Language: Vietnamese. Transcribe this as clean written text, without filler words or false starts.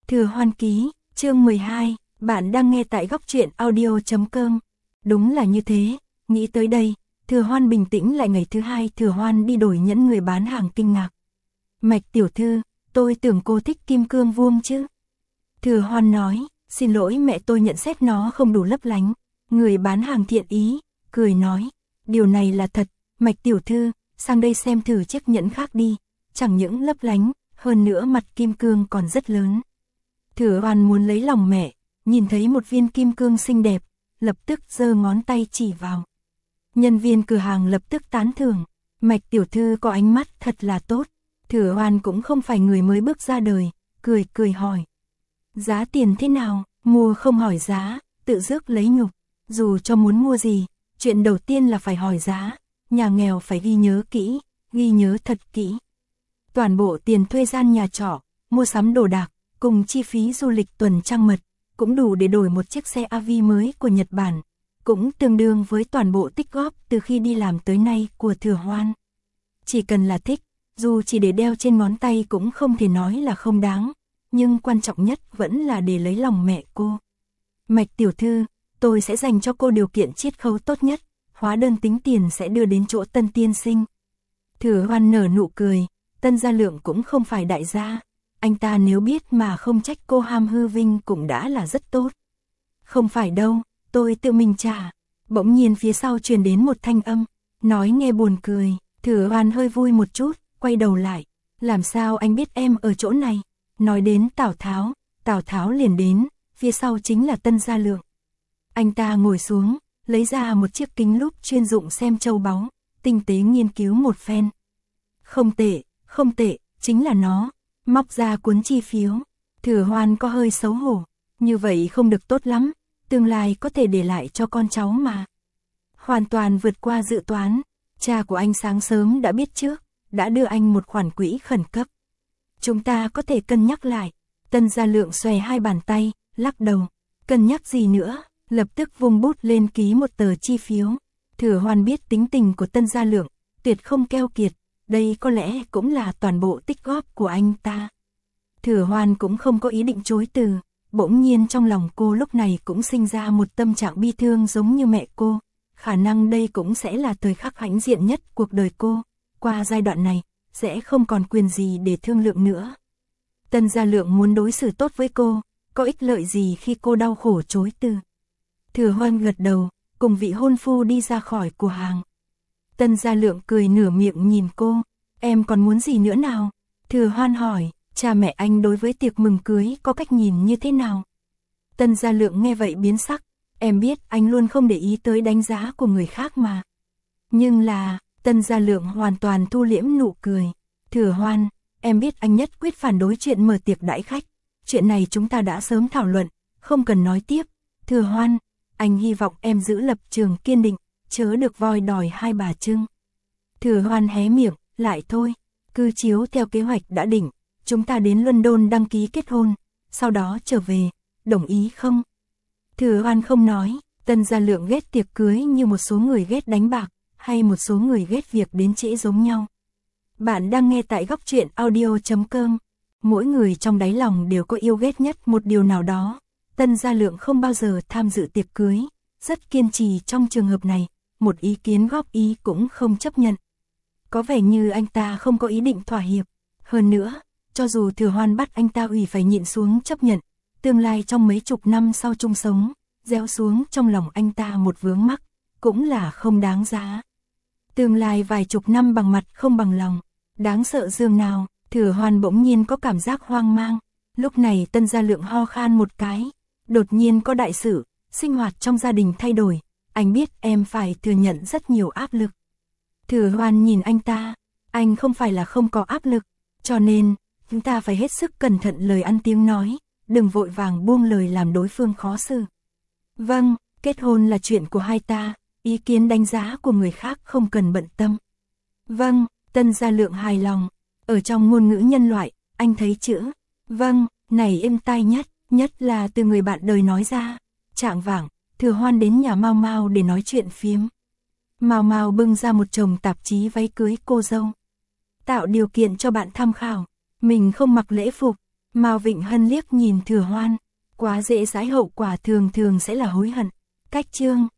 Thừa Hoan ký, chương 12, bạn đang nghe tại góc truyện audio.com. Đúng là như thế, nghĩ tới đây, Thừa Hoan bình tĩnh lại. Ngày thứ hai Thừa Hoan đi đổi nhẫn, người bán hàng kinh ngạc. Mạch tiểu thư, tôi tưởng cô thích kim cương vuông chứ. Thừa Hoan nói, xin lỗi mẹ, tôi nhận xét nó không đủ lấp lánh. Người bán hàng thiện ý, cười nói, điều này là thật, Mạch tiểu thư, sang đây xem thử chiếc nhẫn khác đi, chẳng những lấp lánh, hơn nữa mặt kim cương còn rất lớn. Thừa Hoan muốn lấy lòng mẹ, nhìn thấy một viên kim cương xinh đẹp, lập tức giơ ngón tay chỉ vào. Nhân viên cửa hàng lập tức tán thưởng, Mạch tiểu thư có ánh mắt thật là tốt. Thừa Hoan cũng không phải người mới bước ra đời, cười hỏi. Giá tiền thế nào, mua không hỏi giá, tự rước lấy nhục. Dù cho muốn mua gì, chuyện đầu tiên là phải hỏi giá, nhà nghèo phải ghi nhớ kỹ, ghi nhớ thật kỹ. Toàn bộ tiền thuê gian nhà trọ, mua sắm đồ đạc, cùng chi phí du lịch tuần trăng mật, cũng đủ để đổi một chiếc xe AV mới của Nhật Bản, cũng tương đương với toàn bộ tích góp từ khi đi làm tới nay của Thừa Hoan. Chỉ cần là thích, dù chỉ để đeo trên ngón tay cũng không thể nói là không đáng, nhưng quan trọng nhất vẫn là để lấy lòng mẹ cô. Mạch tiểu thư, tôi sẽ dành cho cô điều kiện chiết khấu tốt nhất, hóa đơn tính tiền sẽ đưa đến chỗ Tân tiên sinh. Thừa Hoan nở nụ cười, Tân Gia Lượng cũng không phải đại gia, anh ta nếu biết mà không trách cô ham hư vinh cũng đã là rất tốt. Không phải đâu, tôi tự mình trả. Bỗng nhiên phía sau truyền đến một thanh âm, nói nghe buồn cười. Thừa Hoan hơi vui một chút, quay đầu lại, làm sao anh biết em ở chỗ này? Nói đến Tào Tháo liền đến, phía sau chính là Tân Gia Lượng. Anh ta ngồi xuống, lấy ra một chiếc kính lúp chuyên dụng xem châu báu, tinh tế nghiên cứu một phen. Không tệ, chính là nó. Móc ra cuốn chi phiếu. Thừa Hoan có hơi xấu hổ, như vậy không được tốt lắm, tương lai có thể để lại cho con cháu mà. Hoàn toàn vượt qua dự toán, cha của anh sáng sớm đã biết trước, đã đưa anh một khoản quỹ khẩn cấp. Chúng ta có thể cân nhắc lại. Tân Gia Lượng xòe hai bàn tay, lắc đầu. Cân nhắc gì nữa, lập tức vung bút lên ký một tờ chi phiếu. Thừa Hoan biết tính tình của Tân Gia Lượng, tuyệt không keo kiệt, đây có lẽ cũng là toàn bộ tích góp của anh ta. Thừa Hoan cũng không có ý định chối từ, bỗng nhiên trong lòng cô lúc này cũng sinh ra một tâm trạng bi thương giống như mẹ cô. Khả năng đây cũng sẽ là thời khắc hãnh diện nhất cuộc đời cô, qua giai đoạn này, sẽ không còn quyền gì để thương lượng nữa. Tân Gia Lượng muốn đối xử tốt với cô, có ích lợi gì khi cô đau khổ chối từ. Thừa Hoan gật đầu, cùng vị hôn phu đi ra khỏi cửa hàng. Tân Gia Lượng cười nửa miệng nhìn cô, em còn muốn gì nữa nào? Thừa Hoan hỏi, cha mẹ anh đối với tiệc mừng cưới có cách nhìn như thế nào? Tân Gia Lượng nghe vậy biến sắc, em biết anh luôn không để ý tới đánh giá của người khác mà. Nhưng là, Tân Gia Lượng hoàn toàn thu liễm nụ cười. Thừa Hoan, em biết anh nhất quyết phản đối chuyện mở tiệc đãi khách. Chuyện này chúng ta đã sớm thảo luận, không cần nói tiếp. Thừa Hoan, anh hy vọng em giữ lập trường kiên định, chớ được voi đòi hai bà trưng. Thừa Hoan hé miệng, lại thôi, cứ chiếu theo kế hoạch đã định, chúng ta đến London đăng ký kết hôn, sau đó trở về, đồng ý không? Thừa Hoan không nói, Tân Gia Lượng ghét tiệc cưới như một số người ghét đánh bạc, hay một số người ghét việc đến trễ giống nhau. Bạn đang nghe tại góc truyện audio.com. Mỗi người trong đáy lòng đều có yêu ghét nhất một điều nào đó. Tân Gia Lượng không bao giờ tham dự tiệc cưới, rất kiên trì trong trường hợp này, một ý kiến góp ý cũng không chấp nhận. Có vẻ như anh ta không có ý định thỏa hiệp. Hơn nữa, cho dù Thừa Hoan bắt anh ta phải nhịn xuống chấp nhận, tương lai trong mấy chục năm sau chung sống, gieo xuống trong lòng anh ta một vướng mắc, cũng là không đáng giá. Tương lai vài chục năm bằng mặt không bằng lòng, đáng sợ dường nào. Thừa Hoan bỗng nhiên có cảm giác hoang mang. Lúc này Tân Gia Lượng ho khan một cái, đột nhiên có đại sự, sinh hoạt trong gia đình thay đổi, anh biết em phải thừa nhận rất nhiều áp lực. Thừa Hoan nhìn anh ta, anh không phải là không có áp lực, cho nên, chúng ta phải hết sức cẩn thận lời ăn tiếng nói, đừng vội vàng buông lời làm đối phương khó xử. Vâng, kết hôn là chuyện của hai ta, ý kiến đánh giá của người khác không cần bận tâm. Vâng, Tân Gia Lượng hài lòng, ở trong ngôn ngữ nhân loại, anh thấy chữ vâng này êm tai nhất là từ người bạn đời nói ra. Chạng vạng, Thừa Hoan đến nhà Mao Mao để nói chuyện phiếm. Mao Mao bưng ra một chồng tạp chí váy cưới cô dâu. Tạo điều kiện cho bạn tham khảo, mình không mặc lễ phục, Mao Vịnh Hân liếc nhìn Thừa Hoan, quá dễ dãi hậu quả thường thường sẽ là hối hận. Cách chương